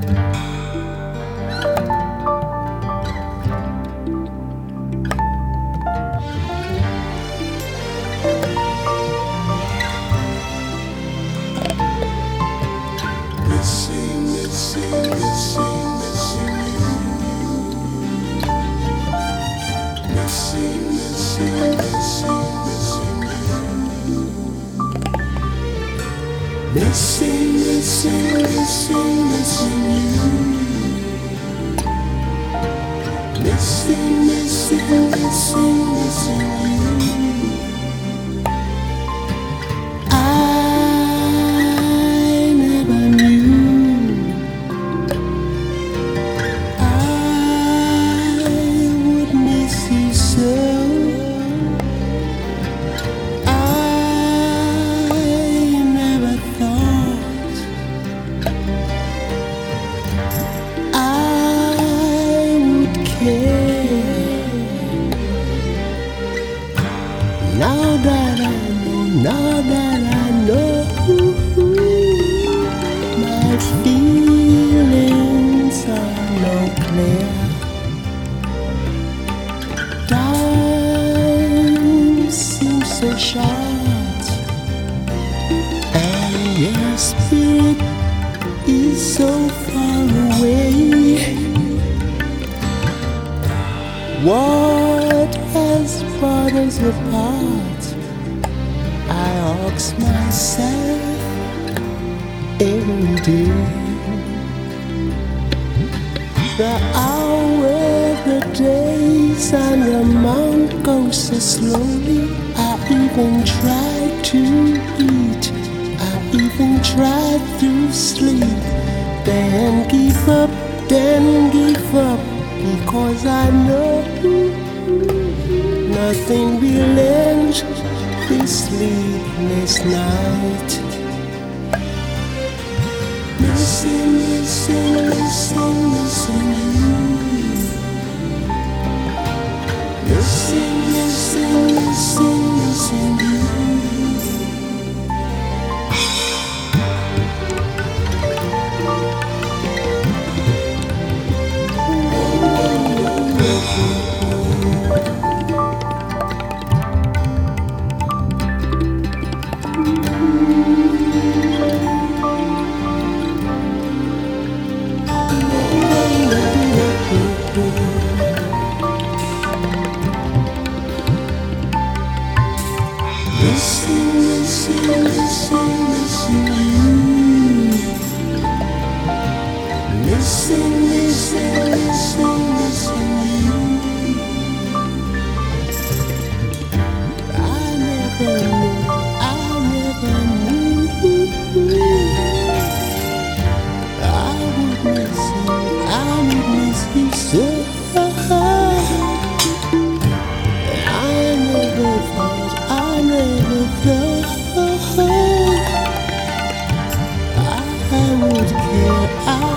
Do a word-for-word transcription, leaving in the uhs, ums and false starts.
Missing, missing, missing, missing you. Missing, missing, missing, missing you. I never knew I would miss you so. Now that I know, now that I know, my feelings are no clear. Time seems so short, and your spirit is so far away. What has brought us apart? I ask myself every day. The hours, the days, and the month go so slowly. I even try to eat, I even try to sleep. Then give up, then give up, because I know nothing will end this sleepless night. Missing, missing, missing, missing you. Missing, missing, missing, missing you. Missing, missing, missing, missing you. Missing, missing, missing, missing you. I never knew, I never knew I would miss you, I would miss you so. I never thought, I never thought I would care. I